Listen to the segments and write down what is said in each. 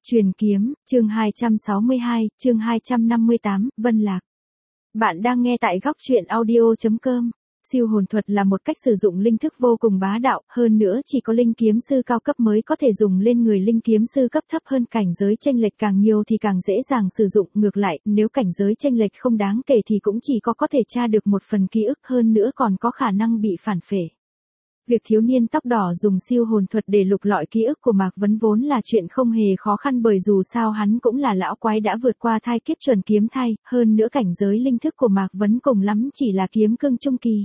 Truyền kiếm, chương 262, chương 258, Vân Lạc. Bạn đang nghe tại góc truyện audio.com. Siêu hồn thuật là một cách sử dụng linh thức vô cùng bá đạo, hơn nữa chỉ có linh kiếm sư cao cấp mới có thể dùng lên người linh kiếm sư cấp thấp hơn, cảnh giới chênh lệch càng nhiều thì càng dễ dàng sử dụng, ngược lại, nếu cảnh giới chênh lệch không đáng kể thì cũng chỉ có thể tra được một phần ký ức, hơn nữa còn có khả năng bị phản phệ. Việc thiếu niên tóc đỏ dùng siêu hồn thuật để lục lọi ký ức của Mạc Vấn vốn là chuyện không hề khó khăn, bởi dù sao hắn cũng là lão quái đã vượt qua thai kiếp chuẩn kiếm thai, hơn nữa cảnh giới linh thức của Mạc Vấn cùng lắm chỉ là kiếm cương trung kỳ.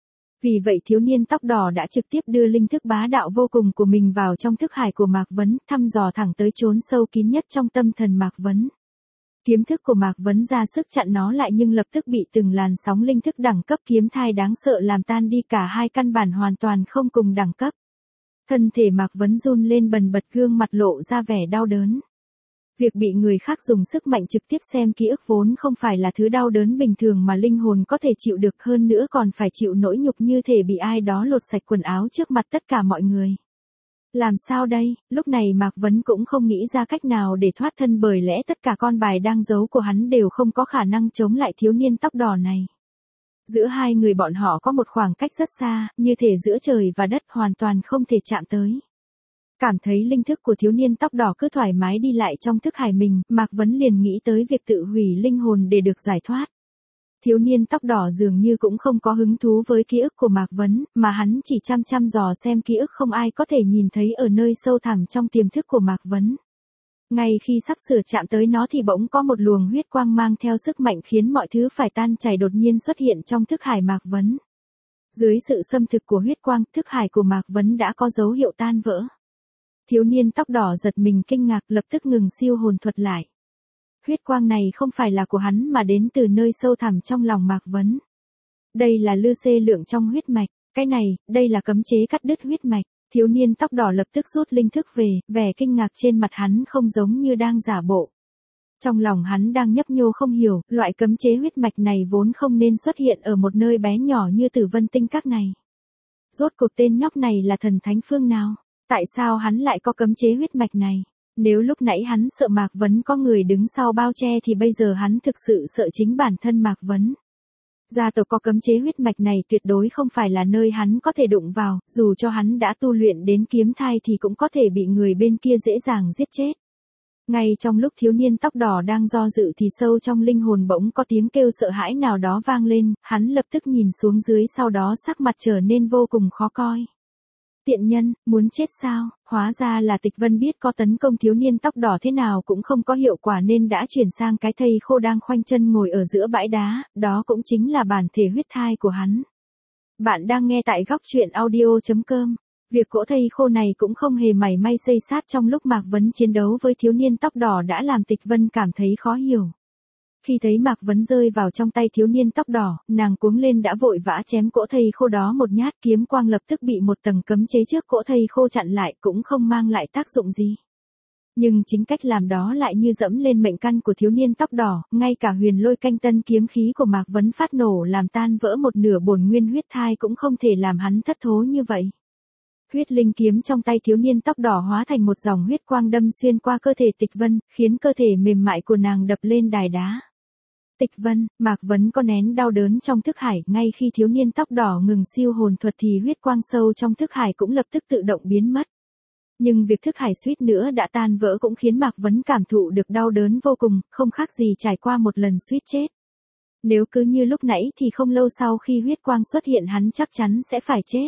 Vì vậy thiếu niên tóc đỏ đã trực tiếp đưa linh thức bá đạo vô cùng của mình vào trong thức hải của Mạc Vấn, thăm dò thẳng tới chốn sâu kín nhất trong tâm thần Mạc Vấn. Kiếm thức của Mạc Vấn ra sức chặn nó lại, nhưng lập tức bị từng làn sóng linh thức đẳng cấp kiếm thai đáng sợ làm tan đi, cả hai căn bản hoàn toàn không cùng đẳng cấp. Thân thể Mạc Vấn run lên bần bật, gương mặt lộ ra vẻ đau đớn. Việc bị người khác dùng sức mạnh trực tiếp xem ký ức vốn không phải là thứ đau đớn bình thường mà linh hồn có thể chịu được, hơn nữa còn phải chịu nỗi nhục như thể bị ai đó lột sạch quần áo trước mặt tất cả mọi người. Làm sao đây? Lúc này Mạc Vấn cũng không nghĩ ra cách nào để thoát thân, bởi lẽ tất cả con bài đang giấu của hắn đều không có khả năng chống lại thiếu niên tóc đỏ này. Giữa hai người bọn họ có một khoảng cách rất xa, như thể giữa trời và đất, hoàn toàn không thể chạm tới. Cảm thấy linh thức của thiếu niên tóc đỏ cứ thoải mái đi lại trong thức hải mình, Mạc Vấn liền nghĩ tới việc tự hủy linh hồn để được giải thoát. Thiếu niên tóc đỏ dường như cũng không có hứng thú với ký ức của Mạc Vấn, mà hắn chỉ chăm dò xem ký ức không ai có thể nhìn thấy ở nơi sâu thẳm trong tiềm thức của Mạc Vấn. Ngay khi sắp sửa chạm tới nó thì bỗng có một luồng huyết quang mang theo sức mạnh khiến mọi thứ phải tan chảy đột nhiên xuất hiện trong thức hải Mạc Vấn. Dưới sự xâm thực của huyết quang, thức hải của Mạc Vấn đã có dấu hiệu tan vỡ. Thiếu niên tóc đỏ giật mình kinh ngạc, lập tức ngừng siêu hồn thuật lại. Huyết quang này không phải là của hắn mà đến từ nơi sâu thẳm trong lòng Mạc Vấn. Đây là lư xê lượng trong huyết mạch, cái này, đây là cấm chế cắt đứt huyết mạch. Thiếu niên tóc đỏ lập tức rút linh thức về, vẻ kinh ngạc trên mặt hắn không giống như đang giả bộ. Trong lòng hắn đang nhấp nhô không hiểu, loại cấm chế huyết mạch này vốn không nên xuất hiện ở một nơi bé nhỏ như Tử Vân Tinh Các này. Rốt cuộc tên nhóc này là thần thánh phương nào? Tại sao hắn lại có cấm chế huyết mạch này? Nếu lúc nãy hắn sợ Mạc Vấn có người đứng sau bao che thì bây giờ hắn thực sự sợ chính bản thân Mạc Vấn. Gia tộc có cấm chế huyết mạch này tuyệt đối không phải là nơi hắn có thể đụng vào, dù cho hắn đã tu luyện đến kiếm thai thì cũng có thể bị người bên kia dễ dàng giết chết. Ngay trong lúc thiếu niên tóc đỏ đang do dự thì sâu trong linh hồn bỗng có tiếng kêu sợ hãi nào đó vang lên, hắn lập tức nhìn xuống dưới, sau đó sắc mặt trở nên vô cùng khó coi. Tiện nhân, muốn chết sao? Hóa ra là Tịch Vân biết có tấn công thiếu niên tóc đỏ thế nào cũng không có hiệu quả nên đã chuyển sang cái thây khô đang khoanh chân ngồi ở giữa bãi đá, đó cũng chính là bản thể huyết thai của hắn. Bạn đang nghe tại góc truyện audio.com. Việc cỗ thây khô này cũng không hề mảy may xây sát trong lúc Mạc Vấn chiến đấu với thiếu niên tóc đỏ đã làm Tịch Vân cảm thấy khó hiểu. Khi thấy Mạc Vấn rơi vào trong tay thiếu niên tóc đỏ, nàng cuống lên đã vội vã chém cỗ thây khô đó một nhát, kiếm quang lập tức bị một tầng cấm chế trước cỗ thây khô chặn lại, cũng không mang lại tác dụng gì. Nhưng chính cách làm đó lại như dẫm lên mệnh căn của thiếu niên tóc đỏ, ngay cả huyền lôi canh tân kiếm khí của Mạc Vấn phát nổ làm tan vỡ một nửa bổn nguyên huyết thai cũng không thể làm hắn thất thố như vậy. Huyết linh kiếm trong tay thiếu niên tóc đỏ hóa thành một dòng huyết quang đâm xuyên qua cơ thể Tịch Vân, khiến cơ thể mềm mại của nàng đập lên đài đá. Tịch Vân, Mạc Vấn có nén đau đớn trong thức hải, ngay khi thiếu niên tóc đỏ ngừng siêu hồn thuật thì huyết quang sâu trong thức hải cũng lập tức tự động biến mất. Nhưng việc thức hải suýt nữa đã tan vỡ cũng khiến Mạc Vấn cảm thụ được đau đớn vô cùng, không khác gì trải qua một lần suýt chết. Nếu cứ như lúc nãy thì không lâu sau khi huyết quang xuất hiện hắn chắc chắn sẽ phải chết.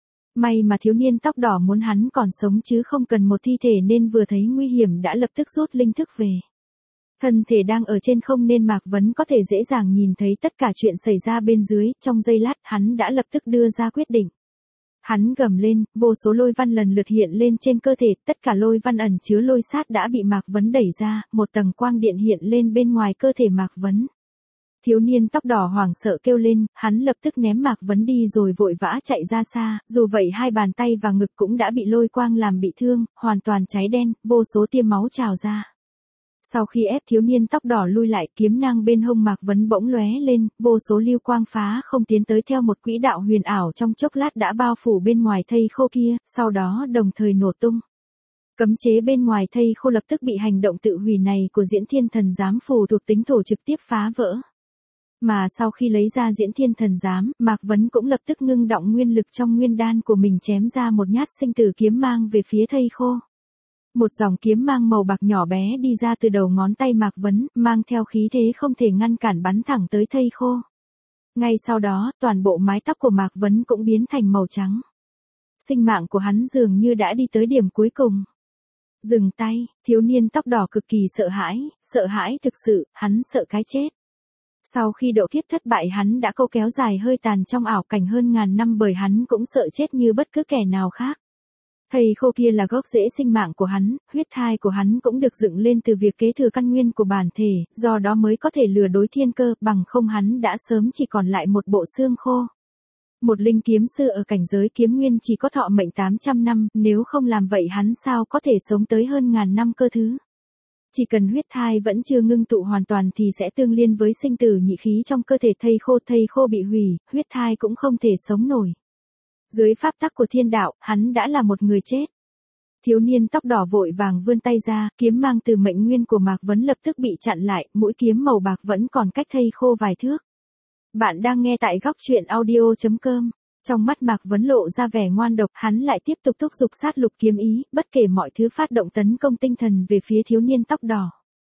May mà thiếu niên tóc đỏ muốn hắn còn sống chứ không cần một thi thể nên vừa thấy nguy hiểm đã lập tức rút linh thức về. Thân thể đang ở trên không nên Mạc Vấn có thể dễ dàng nhìn thấy tất cả chuyện xảy ra bên dưới, trong giây lát hắn đã lập tức đưa ra quyết định. Hắn gầm lên, vô số lôi văn lần lượt hiện lên trên cơ thể, tất cả lôi văn ẩn chứa lôi sát đã bị Mạc Vấn đẩy ra, một tầng quang điện hiện lên bên ngoài cơ thể Mạc Vấn. Thiếu niên tóc đỏ hoảng sợ kêu lên, hắn lập tức ném Mạc Vấn đi rồi vội vã chạy ra xa, dù vậy hai bàn tay và ngực cũng đã bị lôi quang làm bị thương, hoàn toàn cháy đen, vô số tia máu trào ra. Sau khi ép thiếu niên tóc đỏ lui lại, kiếm nang bên hông Mạc Vấn bỗng lóe lên, vô số lưu quang phá không tiến tới theo một quỹ đạo huyền ảo, trong chốc lát đã bao phủ bên ngoài thây khô kia, sau đó đồng thời nổ tung. Cấm chế bên ngoài thây khô lập tức bị hành động tự hủy này của Diễn Thiên Thần Giám phù thuộc tính thổ trực tiếp phá vỡ. Mà sau khi lấy ra Diễn Thiên Thần Giám, Mạc Vấn cũng lập tức ngưng động nguyên lực trong nguyên đan của mình chém ra một nhát sinh tử kiếm mang về phía thây khô. Một dòng kiếm mang màu bạc nhỏ bé đi ra từ đầu ngón tay Mạc Vấn, mang theo khí thế không thể ngăn cản bắn thẳng tới thây khô. Ngay sau đó, toàn bộ mái tóc của Mạc Vấn cũng biến thành màu trắng. Sinh mạng của hắn dường như đã đi tới điểm cuối cùng. Dừng tay, thiếu niên tóc đỏ cực kỳ sợ hãi thực sự, hắn sợ cái chết. Sau khi độ kiếp thất bại hắn đã câu kéo dài hơi tàn trong ảo cảnh hơn ngàn năm bởi hắn cũng sợ chết như bất cứ kẻ nào khác. Thây khô kia là gốc rễ sinh mạng của hắn, huyết thai của hắn cũng được dựng lên từ việc kế thừa căn nguyên của bản thể, do đó mới có thể lừa đối thiên cơ, bằng không hắn đã sớm chỉ còn lại một bộ xương khô. Một linh kiếm sư ở cảnh giới kiếm nguyên chỉ có thọ mệnh 800 năm, nếu không làm vậy hắn sao có thể sống tới hơn ngàn năm cơ thứ. Chỉ cần huyết thai vẫn chưa ngưng tụ hoàn toàn thì sẽ tương liên với sinh tử nhị khí trong cơ thể thây khô bị hủy, huyết thai cũng không thể sống nổi. Dưới pháp tắc của thiên đạo, hắn đã là một người chết. Thiếu niên tóc đỏ vội vàng vươn tay ra, kiếm mang từ mệnh nguyên của Mạc Vấn lập tức bị chặn lại, mũi kiếm màu bạc vẫn còn cách thây khô vài thước. Bạn đang nghe tại góc truyện audio.com. Trong mắt Mạc Vấn lộ ra vẻ ngoan độc, hắn lại tiếp tục thúc giục sát lục kiếm ý, bất kể mọi thứ phát động tấn công tinh thần về phía thiếu niên tóc đỏ.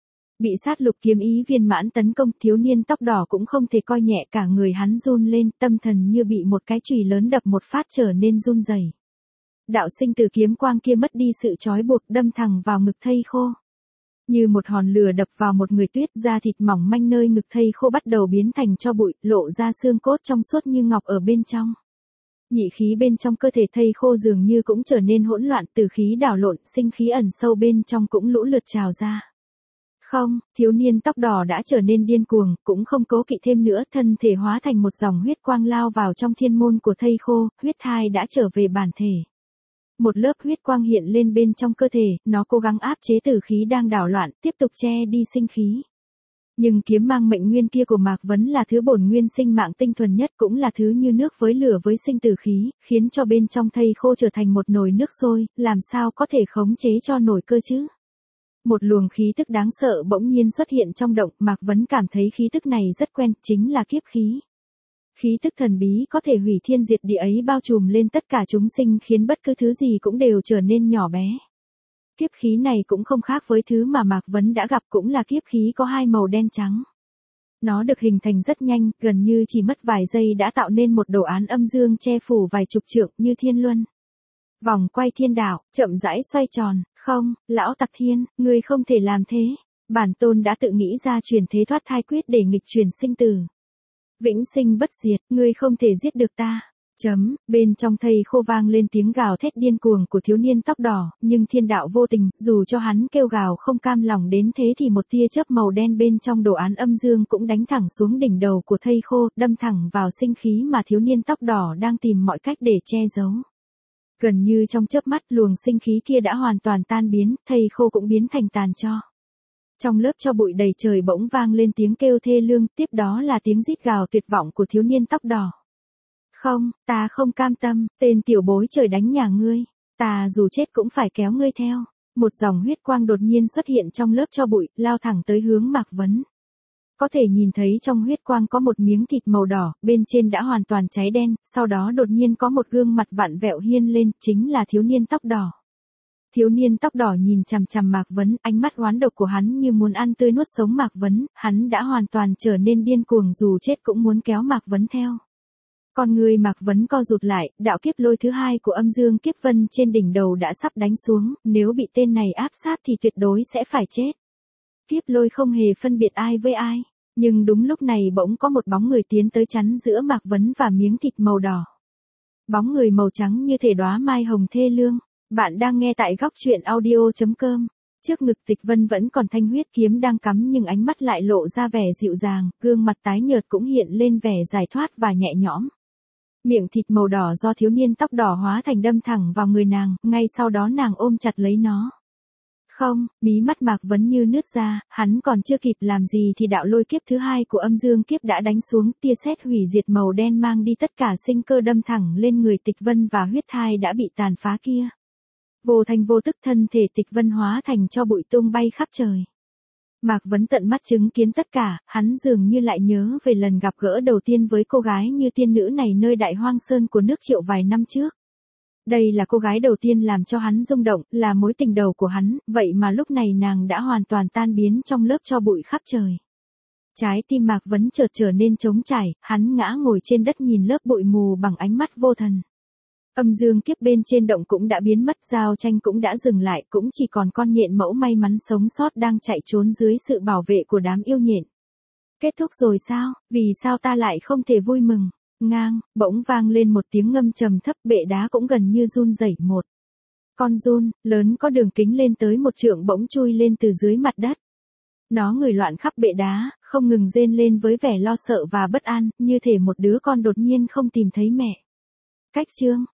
Bị sát lục kiếm ý viên mãn tấn công, thiếu niên tóc đỏ cũng không thể coi nhẹ, cả người hắn run lên, tâm thần như bị một cái chùy lớn đập một phát trở nên run rẩy. Đạo sinh tử kiếm quang kia mất đi sự trói buộc, đâm thẳng vào ngực thây khô. Như một hòn lửa đập vào một người tuyết, da thịt mỏng manh nơi ngực thây khô bắt đầu biến thành tro bụi, lộ ra xương cốt trong suốt như ngọc ở bên trong. Nhị khí bên trong cơ thể thây khô dường như cũng trở nên hỗn loạn, từ khí đảo lộn, sinh khí ẩn sâu bên trong cũng lũ lượt trào ra. Không, thiếu niên tóc đỏ đã trở nên điên cuồng, cũng không cố kỵ thêm nữa, thân thể hóa thành một dòng huyết quang lao vào trong thiên môn của thây khô, huyết thai đã trở về bản thể. Một lớp huyết quang hiện lên bên trong cơ thể, nó cố gắng áp chế tử khí đang đảo loạn, tiếp tục che đi sinh khí. Nhưng kiếm mang mệnh nguyên kia của Mạc Vấn là thứ bổn nguyên sinh mạng tinh thuần nhất, cũng là thứ như nước với lửa với sinh tử khí, khiến cho bên trong thây khô trở thành một nồi nước sôi, làm sao có thể khống chế cho nổi cơ chứ? Một luồng khí tức đáng sợ bỗng nhiên xuất hiện trong động, Mạc Vấn cảm thấy khí tức này rất quen, chính là kiếp khí. Khí tức thần bí có thể hủy thiên diệt địa ấy bao trùm lên tất cả chúng sinh, khiến bất cứ thứ gì cũng đều trở nên nhỏ bé. Kiếp khí này cũng không khác với thứ mà Mạc Vấn đã gặp, cũng là kiếp khí có hai màu đen trắng. Nó được hình thành rất nhanh, gần như chỉ mất vài giây đã tạo nên một đồ án âm dương che phủ vài chục trượng như thiên luân. Vòng quay thiên đạo, chậm rãi xoay tròn, không, lão tặc thiên, ngươi không thể làm thế. Bản tôn đã tự nghĩ ra truyền thế thoát thai quyết để nghịch truyền sinh tử. Vĩnh sinh bất diệt, ngươi không thể giết được ta. Bên trong thây khô vang lên tiếng gào thét điên cuồng của thiếu niên tóc đỏ, nhưng thiên đạo vô tình, dù cho hắn kêu gào không cam lòng đến thế thì một tia chớp màu đen bên trong đồ án âm dương cũng đánh thẳng xuống đỉnh đầu của thây khô, đâm thẳng vào sinh khí mà thiếu niên tóc đỏ đang tìm mọi cách để che giấu. Gần như trong chớp mắt, luồng sinh khí kia đã hoàn toàn tan biến, thây khô cũng biến thành tàn tro. Trong lớp tro bụi đầy trời bỗng vang lên tiếng kêu thê lương, tiếp đó là tiếng rít gào tuyệt vọng của thiếu niên tóc đỏ. Không, ta không cam tâm, tên tiểu bối trời đánh nhà ngươi, ta dù chết cũng phải kéo ngươi theo. Một dòng huyết quang đột nhiên xuất hiện trong lớp tro bụi, lao thẳng tới hướng Mạc Vấn. Có thể nhìn thấy trong huyết quang có một miếng thịt màu đỏ, bên trên đã hoàn toàn cháy đen, sau đó đột nhiên có một gương mặt vặn vẹo hiên lên, chính là thiếu niên tóc đỏ. Thiếu niên tóc đỏ nhìn chằm chằm Mạc Vấn, ánh mắt oán độc của hắn như muốn ăn tươi nuốt sống Mạc Vấn, hắn đã hoàn toàn trở nên điên cuồng, dù chết cũng muốn kéo Mạc Vấn theo. Con người Mạc Vấn co rụt lại, đạo kiếp lôi thứ hai của âm dương kiếp vân trên đỉnh đầu đã sắp đánh xuống, nếu bị tên này áp sát thì tuyệt đối sẽ phải chết. Kiếp lôi không hề phân biệt ai với ai, nhưng đúng lúc này bỗng có một bóng người tiến tới chắn giữa Mạc Vấn và miếng thịt màu đỏ. Bóng người màu trắng như thể đóa mai hồng thê lương. Bạn đang nghe tại góc truyện audio.com. Trước ngực Tịch Vân vẫn còn thanh huyết kiếm đang cắm nhưng ánh mắt lại lộ ra vẻ dịu dàng, gương mặt tái nhợt cũng hiện lên vẻ giải thoát và nhẹ nhõm. Miệng thịt màu đỏ do thiếu niên tóc đỏ hóa thành đâm thẳng vào người nàng, ngay sau đó nàng ôm chặt lấy nó. Không, mí mắt Mạc Vấn như nứt ra, hắn còn chưa kịp làm gì thì đạo lôi kiếp thứ hai của âm dương kiếp đã đánh xuống, tia sét hủy diệt màu đen mang đi tất cả sinh cơ đâm thẳng lên người Tịch Vân và huyết thai đã bị tàn phá kia. Vô thanh vô tức thân thể Tịch Vân hóa thành cho bụi tung bay khắp trời. Mạc Vấn tận mắt chứng kiến tất cả, hắn dường như lại nhớ về lần gặp gỡ đầu tiên với cô gái như tiên nữ này nơi Đại Hoang Sơn của nước Triệu vài năm trước. Đây là cô gái đầu tiên làm cho hắn rung động, là mối tình đầu của hắn, vậy mà lúc này nàng đã hoàn toàn tan biến trong lớp tro bụi khắp trời. Trái tim Mạc Vấn chợt trở nên trống trải, hắn ngã ngồi trên đất nhìn lớp bụi mù bằng ánh mắt vô thần. Âm dương kiếp bên trên động cũng đã biến mất, giao tranh cũng đã dừng lại, cũng chỉ còn con nhện mẫu may mắn sống sót đang chạy trốn dưới sự bảo vệ của đám yêu nhện. Kết thúc rồi sao, vì sao ta lại không thể vui mừng? Ngang, bỗng vang lên một tiếng ngâm trầm thấp, bệ đá cũng gần như run rẩy. Một con giun lớn có đường kính lên tới 1 trượng bỗng chui lên từ dưới mặt đất. Nó người loạn khắp bệ đá, không ngừng rên lên với vẻ lo sợ và bất an, như thể một đứa con đột nhiên không tìm thấy mẹ. Cách chương